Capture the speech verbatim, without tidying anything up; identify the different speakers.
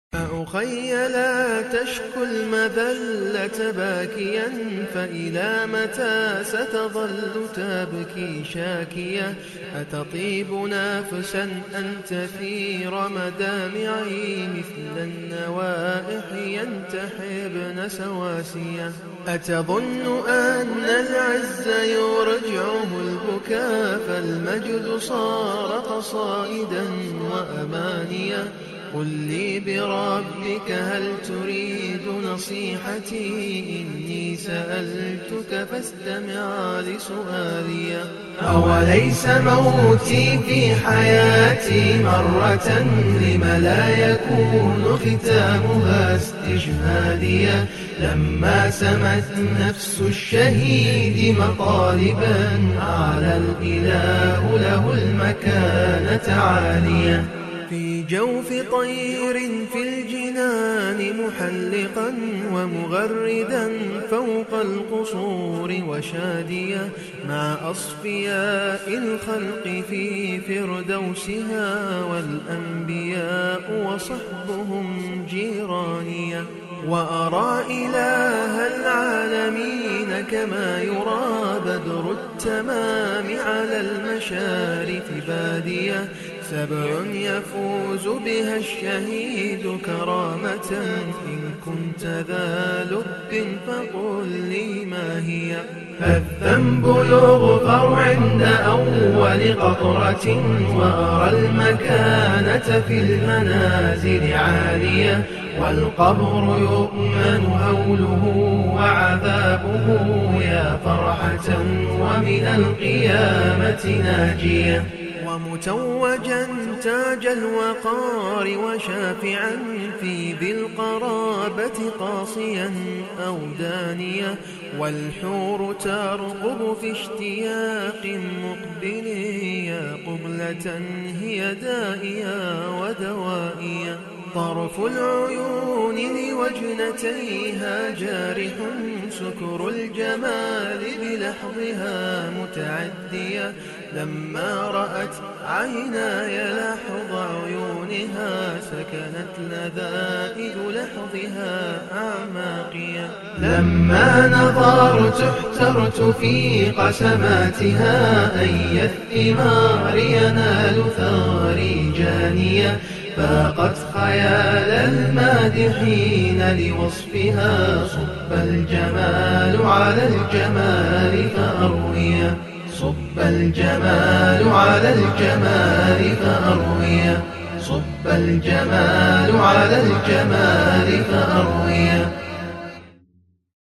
Speaker 1: أخي لا تشكو المذلة باكيا، فإلى متى ستظل تبكي شاكيا؟ أتطيب نفسا أنت في رمدامعي، مثل النوائح ينتحبن سواسيا؟ أتظن أن العز يرجعه البكاء، فالمجد صار قصائدا وأمانيا؟ قل لي بربك هل تريد نصيحتي؟ إني سألتك فاستمع لسؤالي. أوليس موتي في حياتي مرة، لم لا يكون ختامها استشهاديا؟ لما سمت نفس الشهيد مطالبا، أعلى الإله له المكانة عاليا. في جوف طير في الجنان محلقا، ومغردا فوق القصور وشاديا، مع أصفياء الخلق في فردوسها، والأنبياء وصحبهم جيرانيا. وأرى إله العالمين كما يرى بدر التمام على المشارف بادية، سبع يفوز بها الشهيد كرامة، إن كنت ذا لب فقل لي ما هي. الذنب يغفر عند أول قطرة، وأرى المكانة في المنازل عالية، والقبر يؤمن هوله وعذابه، يا فرحة ومن القيامة ناجية. ومتوجا تاج الوقار، وشافعا في ذي القرابة قاصيا أو دانيا، والحور ترقب في اشتياق مقبل، يا قبلة هي دائيا ودوائيا. طرف العيون لوجنتيها جارح، سكر الجمال بلحظها متعدية، لما رأت عيناي لحظ عيونها، سكنت لذائذ لحظها أعماقيا. لما نظرت احترت في قسماتها، أي الثمار ينال ثاري جانية، فاقت خيال المادحين لوصفها، صب الجمال على الجمال فأرويا، صب الجمال على الجمال فأرويا، صب الجمال على الجمال فأرويا.